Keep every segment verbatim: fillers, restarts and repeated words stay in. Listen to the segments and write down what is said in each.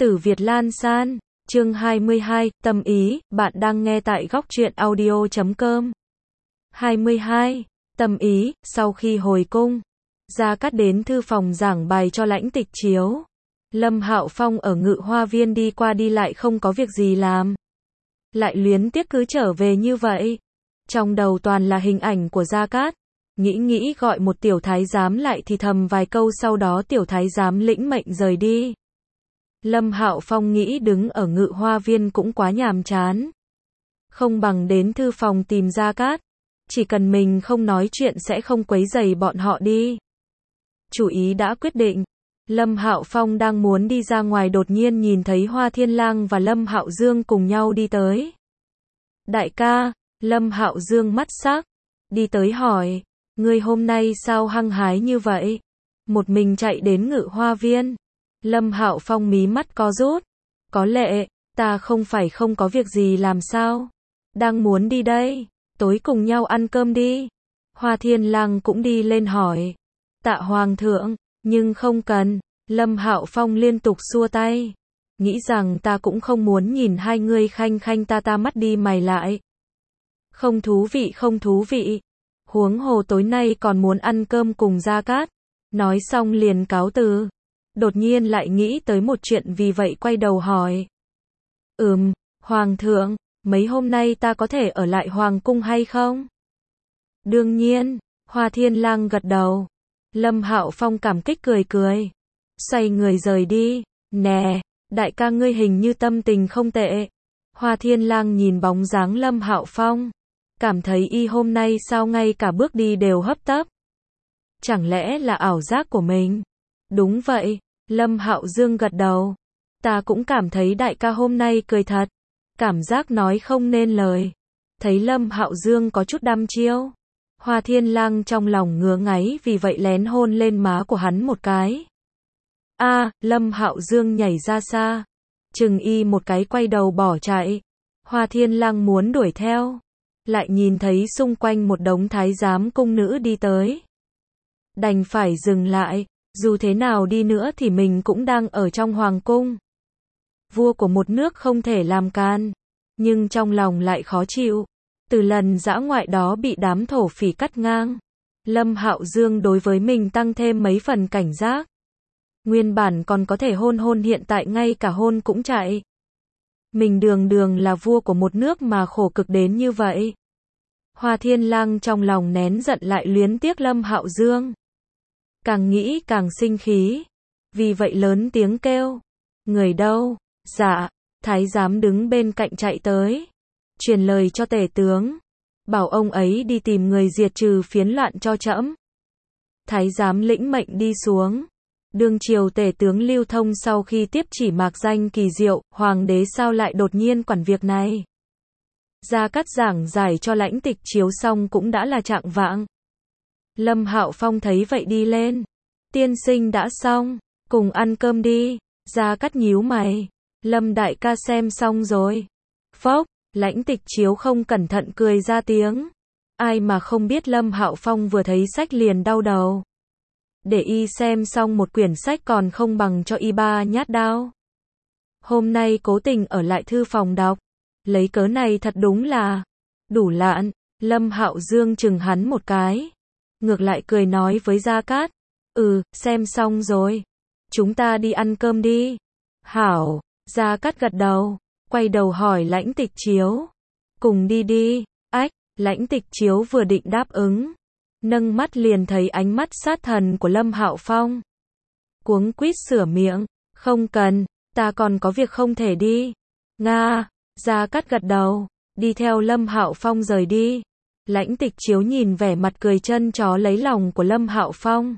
Tử Việt Lan San, chương hai mươi hai, tâm ý, bạn đang nghe tại góc truyện audio chấm com. hai mươi hai, tâm ý, sau khi hồi cung, Gia Cát đến thư phòng giảng bài cho Lãnh Tịch Chiếu. Lâm Hạo Phong ở Ngự Hoa Viên đi qua đi lại không có việc gì làm. Lại luyến tiếc cứ trở về như vậy. Trong đầu toàn là hình ảnh của Gia Cát. Nghĩ nghĩ gọi một tiểu thái giám lại thì thầm vài câu, sau đó tiểu thái giám lĩnh mệnh rời đi. Lâm Hạo Phong nghĩ đứng ở Ngự Hoa Viên cũng quá nhàm chán. Không bằng đến thư phòng tìm Gia Cát. Chỉ cần mình không nói chuyện sẽ không quấy rầy bọn họ đi. Chủ ý đã quyết định. Lâm Hạo Phong đang muốn đi ra ngoài, đột nhiên nhìn thấy Hoa Thiên Lang và Lâm Hạo Dương cùng nhau đi tới. Đại ca, Lâm Hạo Dương mắt sắc, đi tới hỏi, ngươi hôm nay sao hăng hái như vậy? Một mình chạy đến Ngự Hoa Viên. Lâm Hạo Phong mí mắt co rút. Có lệ, ta không phải không có việc gì làm sao? Đang muốn đi đây, tối cùng nhau ăn cơm đi. Hoa Thiên Lang cũng đi lên hỏi. Tạ Hoàng thượng, nhưng không cần. Lâm Hạo Phong liên tục xua tay. Nghĩ rằng ta cũng không muốn nhìn hai ngươi khanh khanh ta ta mắt đi mày lại. Không thú vị không thú vị. Huống hồ tối nay còn muốn ăn cơm cùng Gia Cát. Nói xong liền cáo từ. Đột nhiên lại nghĩ tới một chuyện, vì vậy quay đầu hỏi. Ừm, Hoàng thượng, mấy hôm nay ta có thể ở lại Hoàng cung hay không? Đương nhiên, Hoa Thiên Lang gật đầu. Lâm Hạo Phong cảm kích cười cười. Xoay người rời đi. Nè, đại ca ngươi hình như tâm tình không tệ. Hoa Thiên Lang nhìn bóng dáng Lâm Hạo Phong. Cảm thấy y hôm nay sao ngay cả bước đi đều hấp tấp. Chẳng lẽ là ảo giác của mình? Đúng vậy, Lâm Hạo Dương gật đầu. Ta cũng cảm thấy đại ca hôm nay cười thật. Cảm giác nói không nên lời. Thấy Lâm Hạo Dương có chút đăm chiêu. Hoa Thiên Lang trong lòng ngứa ngáy, vì vậy lén hôn lên má của hắn một cái. A, à, Lâm Hạo Dương nhảy ra xa. Chừng y một cái quay đầu bỏ chạy. Hoa Thiên Lang muốn đuổi theo. Lại nhìn thấy xung quanh một đống thái giám cung nữ đi tới. Đành phải dừng lại. Dù thế nào đi nữa thì mình cũng đang ở trong hoàng cung. Vua của một nước không thể làm can. Nhưng trong lòng lại khó chịu. Từ lần dã ngoại đó bị đám thổ phỉ cắt ngang. Lâm Hạo Dương đối với mình tăng thêm mấy phần cảnh giác. Nguyên bản còn có thể hôn hôn, hiện tại ngay cả hôn cũng chạy. Mình đường đường là vua của một nước mà khổ cực đến như vậy. Hoa Thiên Lang trong lòng nén giận, lại luyến tiếc Lâm Hạo Dương. Càng nghĩ càng sinh khí. Vì vậy lớn tiếng kêu. Người đâu? Dạ. Thái giám đứng bên cạnh chạy tới. Truyền lời cho tể tướng. Bảo ông ấy đi tìm người diệt trừ phiến loạn cho trẫm. Thái giám lĩnh mệnh đi xuống. Đương triều tể tướng Lưu Thông sau khi tiếp chỉ mạc danh kỳ diệu, hoàng đế sao lại đột nhiên quản việc này. Gia Cát giảng giải cho Lãnh Tịch Chiếu xong cũng đã là trạng vạng. Lâm Hạo Phong thấy vậy đi lên. Tiên sinh đã xong, cùng ăn cơm đi. Gia Cát nhíu mày. Lâm đại ca xem xong rồi. Phốc, Lãnh Tịch Chiếu không cẩn thận cười ra tiếng. Ai mà không biết Lâm Hạo Phong vừa thấy sách liền đau đầu. Để y xem xong một quyển sách còn không bằng cho y ba nhát đao. Hôm nay cố tình ở lại thư phòng đọc. Lấy cớ này thật đúng là đủ lạn. Lâm Hạo Dương chừng hắn một cái. Ngược lại cười nói với Gia Cát. Ừ, xem xong rồi. Chúng ta đi ăn cơm đi. Hảo. Gia Cát gật đầu. Quay đầu hỏi Lãnh Tịch Chiếu. Cùng đi đi. Ách. Lãnh Tịch Chiếu vừa định đáp ứng. Nâng mắt liền thấy ánh mắt sát thần của Lâm Hạo Phong. Cuống quýt sửa miệng. Không cần. Ta còn có việc không thể đi. Nga. Gia Cát gật đầu. Đi theo Lâm Hạo Phong rời đi. Lãnh Tịch Chiếu nhìn vẻ mặt cười chân chó lấy lòng của Lâm Hạo Phong.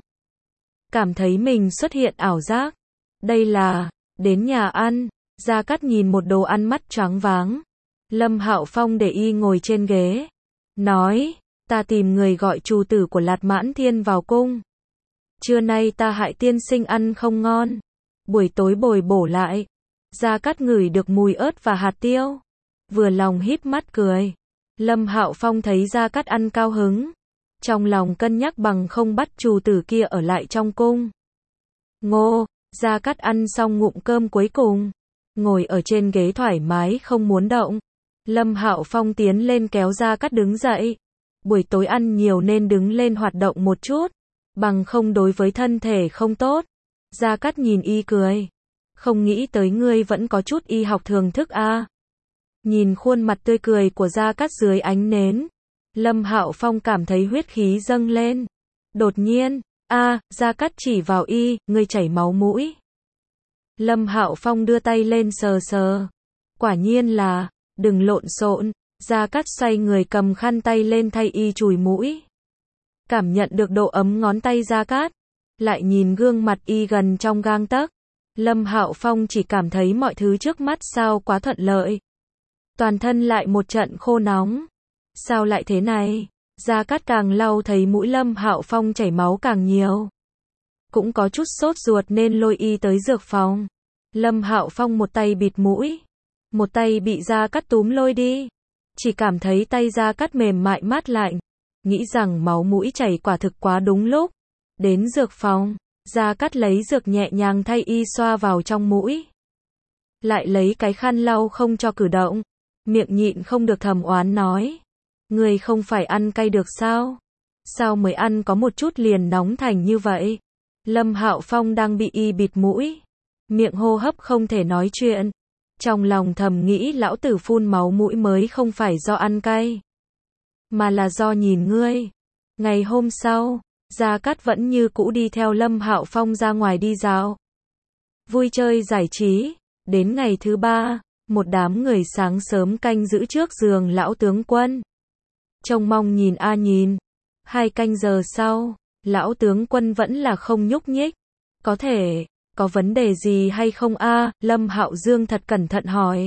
Cảm thấy mình xuất hiện ảo giác. Đây là đến nhà ăn. Gia Cát nhìn một đồ ăn mắt choáng váng. Lâm Hạo Phong để y ngồi trên ghế. Nói, ta tìm người gọi chủ tử của Lạt Mãn Thiên vào cung. Trưa nay ta hại tiên sinh ăn không ngon. Buổi tối bồi bổ lại. Gia Cát ngửi được mùi ớt và hạt tiêu. Vừa lòng híp mắt cười. Lâm Hạo Phong thấy Gia Cát ăn cao hứng. Trong lòng cân nhắc bằng không bắt chủ tử kia ở lại trong cung. Ngô, Gia Cát ăn xong ngụm cơm cuối cùng, ngồi ở trên ghế thoải mái không muốn động. Lâm Hạo Phong tiến lên kéo Gia Cát đứng dậy. Buổi tối ăn nhiều nên đứng lên hoạt động một chút, bằng không đối với thân thể không tốt. Gia Cát nhìn y cười. Không nghĩ tới ngươi vẫn có chút y học thường thức a. À. Nhìn khuôn mặt tươi cười của Gia Cát dưới ánh nến, Lâm Hạo Phong cảm thấy huyết khí dâng lên. Đột nhiên, a, à, Gia Cát chỉ vào y, ngươi chảy máu mũi. Lâm Hạo Phong đưa tay lên sờ sờ. Quả nhiên là, đừng lộn xộn. Gia Cát xoay người cầm khăn tay lên thay y chùi mũi. Cảm nhận được độ ấm ngón tay Gia Cát, lại nhìn gương mặt y gần trong gang tấc. Lâm Hạo Phong chỉ cảm thấy mọi thứ trước mắt sao quá thuận lợi. Toàn thân lại một trận khô nóng. Sao lại thế này? Gia Cát càng lau thấy mũi Lâm Hạo Phong chảy máu càng nhiều. Cũng có chút sốt ruột nên lôi y tới dược phòng. Lâm Hạo Phong một tay bịt mũi, một tay bị Gia Cát túm lôi đi. Chỉ cảm thấy tay Gia Cát mềm mại mát lạnh. Nghĩ rằng máu mũi chảy quả thực quá đúng lúc. Đến dược phòng, Gia Cát lấy dược nhẹ nhàng thay y xoa vào trong mũi. Lại lấy cái khăn lau không cho cử động. Miệng nhịn không được thầm oán nói. Người không phải ăn cay được sao? Sao mới ăn có một chút liền nóng thành như vậy? Lâm Hạo Phong đang bị y bịt mũi. Miệng hô hấp không thể nói chuyện. Trong lòng thầm nghĩ lão tử phun máu mũi mới không phải do ăn cay, mà là do nhìn ngươi. Ngày hôm sau, Gia Cát vẫn như cũ đi theo Lâm Hạo Phong ra ngoài đi dạo, vui chơi giải trí. Đến ngày thứ ba, một đám người sáng sớm canh giữ trước giường lão tướng quân. Trông mong nhìn a nhìn. Hai canh giờ sau, lão tướng quân vẫn là không nhúc nhích. Có thể, có vấn đề gì hay không a? Lâm Hạo Dương thật cẩn thận hỏi.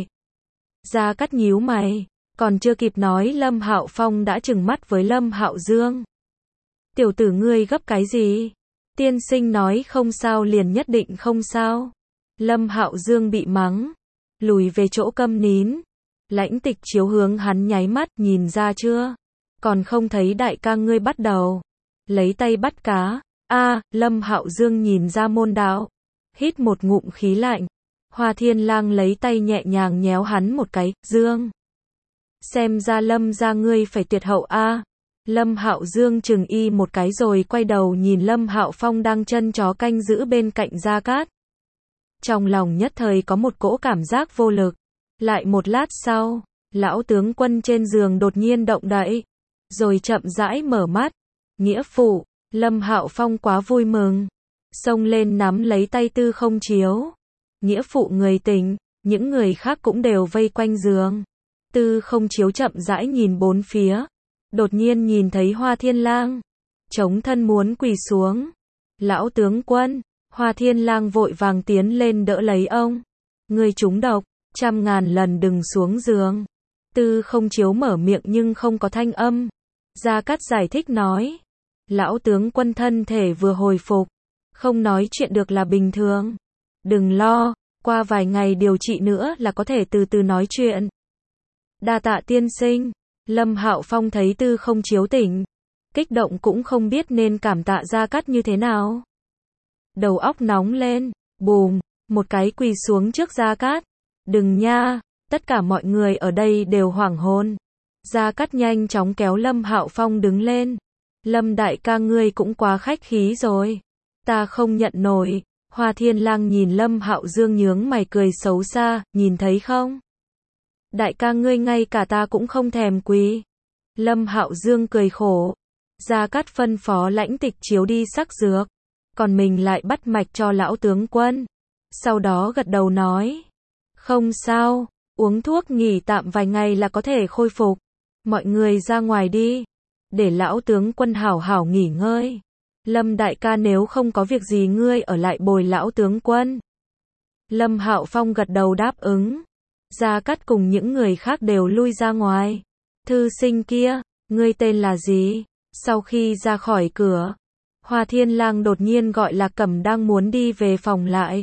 Gia Cát nhíu mày, còn chưa kịp nói Lâm Hạo Phong đã trừng mắt với Lâm Hạo Dương. Tiểu tử ngươi gấp cái gì? Tiên sinh nói không sao liền nhất định không sao. Lâm Hạo Dương bị mắng, lùi về chỗ câm nín. Lãnh Tịch Chiếu hướng hắn nháy mắt, nhìn ra chưa? Còn không thấy đại ca ngươi bắt đầu lấy tay bắt cá. A, Lâm Hạo Dương nhìn ra môn đạo, hít một ngụm khí lạnh. Hoa Thiên Lang lấy tay nhẹ nhàng nhéo hắn một cái, Dương. Xem ra Lâm gia ngươi phải tuyệt hậu a. Lâm Hạo Dương chừng y một cái rồi quay đầu nhìn Lâm Hạo Phong đang chân chó canh giữ bên cạnh Gia Cát. Trong lòng nhất thời có một cỗ cảm giác vô lực. Lại một lát sau, lão tướng quân trên giường đột nhiên động đậy, rồi chậm rãi mở mắt. Nghĩa phụ, Lâm Hạo Phong quá vui mừng, xông lên nắm lấy tay Tư Không Chiếu. Nghĩa phụ người tỉnh, những người khác cũng đều vây quanh giường. Tư Không Chiếu chậm rãi nhìn bốn phía, đột nhiên nhìn thấy Hoa Thiên Lang, chống thân muốn quỳ xuống. Lão tướng quân, Hoa Thiên Lang vội vàng tiến lên đỡ lấy ông. Ngươi trúng độc, trăm ngàn lần đừng xuống giường. Tư Không Chiếu mở miệng nhưng không có thanh âm. Gia Cát giải thích nói, lão tướng quân thân thể vừa hồi phục, không nói chuyện được là bình thường. Đừng lo, qua vài ngày điều trị nữa là có thể từ từ nói chuyện. Đa tạ tiên sinh. Lâm Hạo Phong thấy Tư Không Chiếu tỉnh, kích động cũng không biết nên cảm tạ Gia Cát như thế nào. Đầu óc nóng lên, bùm, một cái quỳ xuống trước Gia Cát. Đừng nha, tất cả mọi người ở đây đều hoảng hồn. Gia Cát nhanh chóng kéo Lâm Hạo Phong đứng lên. Lâm đại ca ngươi cũng quá khách khí rồi. Ta không nhận nổi. Hoa Thiên Lang nhìn Lâm Hạo Dương nhướng mày cười xấu xa, nhìn thấy không? Đại ca ngươi ngay cả ta cũng không thèm quỳ. Lâm Hạo Dương cười khổ. Gia Cát phân phó Lãnh Tịch Chiếu đi sắc dược, còn mình lại bắt mạch cho lão tướng quân. Sau đó gật đầu nói, không sao, uống thuốc nghỉ tạm vài ngày là có thể khôi phục. Mọi người ra ngoài đi, để lão tướng quân hảo hảo nghỉ ngơi. Lâm đại ca nếu không có việc gì ngươi ở lại bồi lão tướng quân. Lâm Hạo Phong gật đầu đáp ứng. Gia Cát cùng những người khác đều lui ra ngoài. Thư sinh kia, ngươi tên là gì? Sau khi ra khỏi cửa, Hoa Thiên Lang đột nhiên gọi Lạc Cẩm đang muốn đi về phòng lại.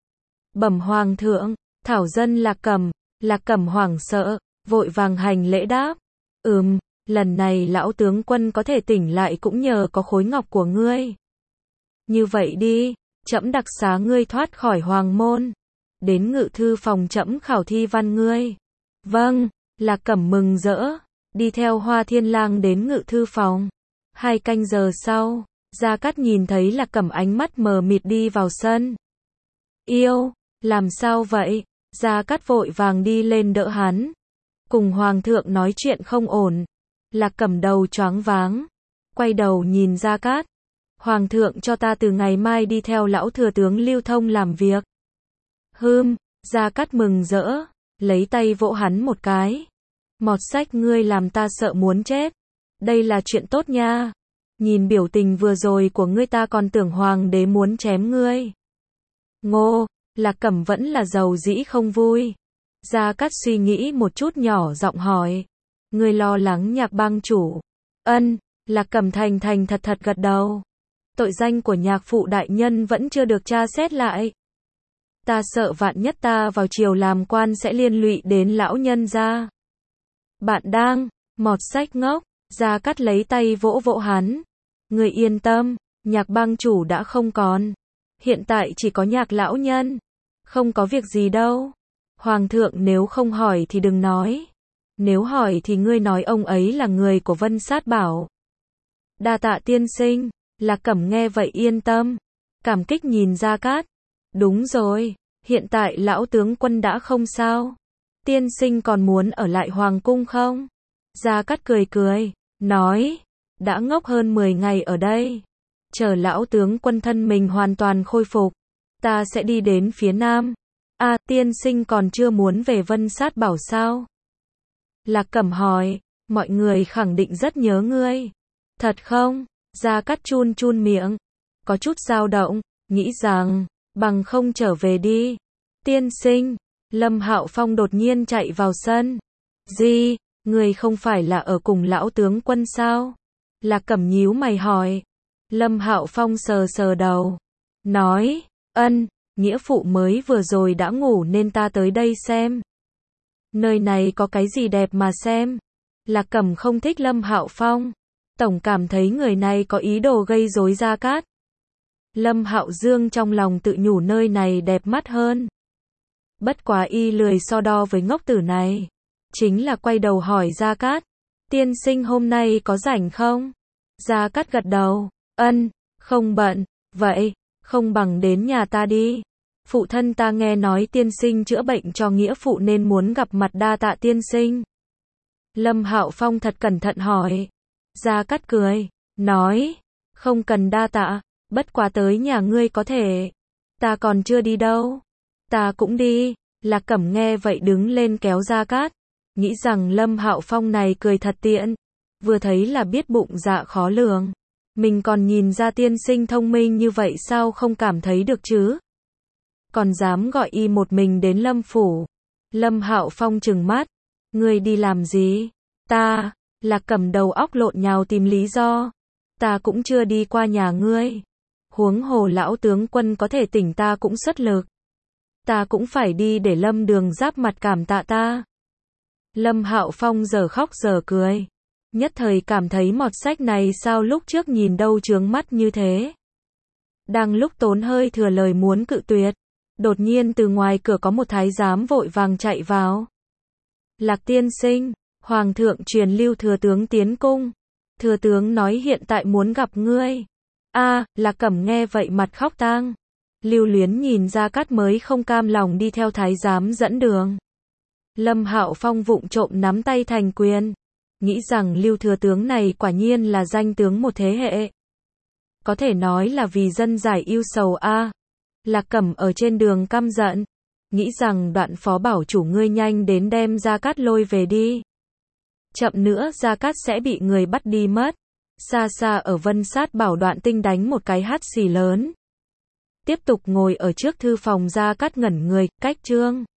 Bẩm hoàng thượng, thảo dân Lạc Cẩm. Lạc Cẩm hoảng sợ, vội vàng hành lễ đáp. Ừm, lần này lão tướng quân có thể tỉnh lại cũng nhờ có khối ngọc của ngươi. Như vậy đi, trẫm đặc xá ngươi thoát khỏi hoàng môn, đến ngự thư phòng trẫm khảo thi văn ngươi. Vâng, Lạc Cẩm mừng rỡ, đi theo Hoa Thiên Lang đến ngự thư phòng. Hai canh giờ sau, Gia Cát nhìn thấy Lạc Cẩm ánh mắt mờ mịt đi vào sân. Yêu, làm sao vậy? Gia Cát vội vàng đi lên đỡ hắn. Cùng Hoàng thượng nói chuyện không ổn. Lạc Cẩm đầu choáng váng, quay đầu nhìn Gia Cát. Hoàng thượng cho ta từ ngày mai đi theo lão thừa tướng Lưu Thông làm việc. Hừm, Gia Cát mừng rỡ, lấy tay vỗ hắn một cái. Mọt sách ngươi làm ta sợ muốn chết. Đây là chuyện tốt nha. Nhìn biểu tình vừa rồi của ngươi ta còn tưởng hoàng đế muốn chém ngươi. Ngô, Lạc Cẩm vẫn là giàu dĩ không vui. Gia Cát suy nghĩ một chút nhỏ giọng hỏi. Ngươi lo lắng Nhạc bang chủ. Ân, Lạc Cẩm thành thành thật thật gật đầu. Tội danh của nhạc phụ đại nhân vẫn chưa được tra xét lại. Ta sợ vạn nhất ta vào triều làm quan sẽ liên lụy đến lão nhân gia. Bạn đang, mọt sách ngốc, Gia Cát lấy tay vỗ vỗ hắn. Người yên tâm, Nhạc bang chủ đã không còn. Hiện tại chỉ có Nhạc lão nhân. Không có việc gì đâu. Hoàng thượng nếu không hỏi thì đừng nói. Nếu hỏi thì ngươi nói ông ấy là người của Vân Sát Bảo. Đa tạ tiên sinh. Lạc Cẩm nghe vậy yên tâm. Cảm kích nhìn Gia Cát. Đúng rồi, hiện tại lão tướng quân đã không sao. Tiên sinh còn muốn ở lại hoàng cung không? Gia Cát cười cười, nói, đã ngốc hơn mười ngày ở đây. Chờ lão tướng quân thân mình hoàn toàn khôi phục, ta sẽ đi đến phía nam. À, tiên sinh còn chưa muốn về Vân Sát Bảo sao? Lạc Cẩm hỏi, mọi người khẳng định rất nhớ ngươi. Thật không? Gia Cát chun chun miệng, có chút dao động, nghĩ rằng, bằng không trở về đi. Tiên sinh, Lâm Hạo Phong đột nhiên chạy vào sân. Gì, người không phải là ở cùng lão tướng quân sao? Lạc Cẩm nhíu mày hỏi. Lâm Hạo Phong sờ sờ đầu, nói, ân, nghĩa phụ mới vừa rồi đã ngủ nên ta tới đây xem. Nơi này có cái gì đẹp mà xem? Lạc Cẩm không thích Lâm Hạo Phong. Tổng cảm thấy người này có ý đồ gây rối Gia Cát. Lâm Hạo Dương trong lòng tự nhủ nơi này đẹp mắt hơn. Bất quá y lười so đo với ngốc tử này. Chính là quay đầu hỏi Gia Cát. Tiên sinh hôm nay có rảnh không? Gia Cát gật đầu. Ân, không bận. Vậy, không bằng đến nhà ta đi. Phụ thân ta nghe nói tiên sinh chữa bệnh cho nghĩa phụ nên muốn gặp mặt đa tạ tiên sinh. Lâm Hạo Phong thật cẩn thận hỏi. Gia Cát cười, nói, không cần đa tạ, bất quá tới nhà ngươi có thể. Ta còn chưa đi đâu. Ta cũng đi. Lạc Cẩm nghe vậy đứng lên kéo Gia Cát, nghĩ rằng Lâm Hạo Phong này cười thật tiện, vừa thấy là biết bụng dạ khó lường. Mình còn nhìn ra tiên sinh thông minh như vậy sao không cảm thấy được chứ? Còn dám gọi y một mình đến Lâm phủ. Lâm Hạo Phong trừng mắt, ngươi đi làm gì? Ta, Lạc Cẩm đầu óc lộn nhào tìm lý do. Ta cũng chưa đi qua nhà ngươi. Huống hồ lão tướng quân có thể tỉnh ta cũng xuất lực. Ta cũng phải đi để Lâm Đường giáp mặt cảm tạ ta. Lâm Hạo Phong giờ khóc giờ cười. Nhất thời cảm thấy mọt sách này sao lúc trước nhìn đâu chướng mắt như thế. Đang lúc tốn hơi thừa lời muốn cự tuyệt. Đột nhiên từ ngoài cửa có một thái giám vội vàng chạy vào. Lạc tiên sinh, Hoàng thượng truyền Lưu thừa tướng tiến cung. Thừa tướng nói hiện tại muốn gặp ngươi. A, à, Lạc Cẩm nghe vậy mặt khóc tang. Lưu Luyến nhìn Gia Cát mới không cam lòng đi theo thái giám dẫn đường. Lâm Hạo Phong vụng trộm nắm tay thành quyền, nghĩ rằng Lưu thừa tướng này quả nhiên là danh tướng một thế hệ. Có thể nói là vì dân giải ưu sầu a. À. Lạc Cẩm ở trên đường căm giận, nghĩ rằng Đoạn phó bảo chủ ngươi nhanh đến đem Gia Cát lôi về đi. Chậm nữa Gia Cát sẽ bị người bắt đi mất. Xa xa ở Vân Sát Bảo Đoạn Tinh đánh một cái hắt xì lớn. Tiếp tục ngồi ở trước thư phòng Gia Cát ngẩn người, cách trương.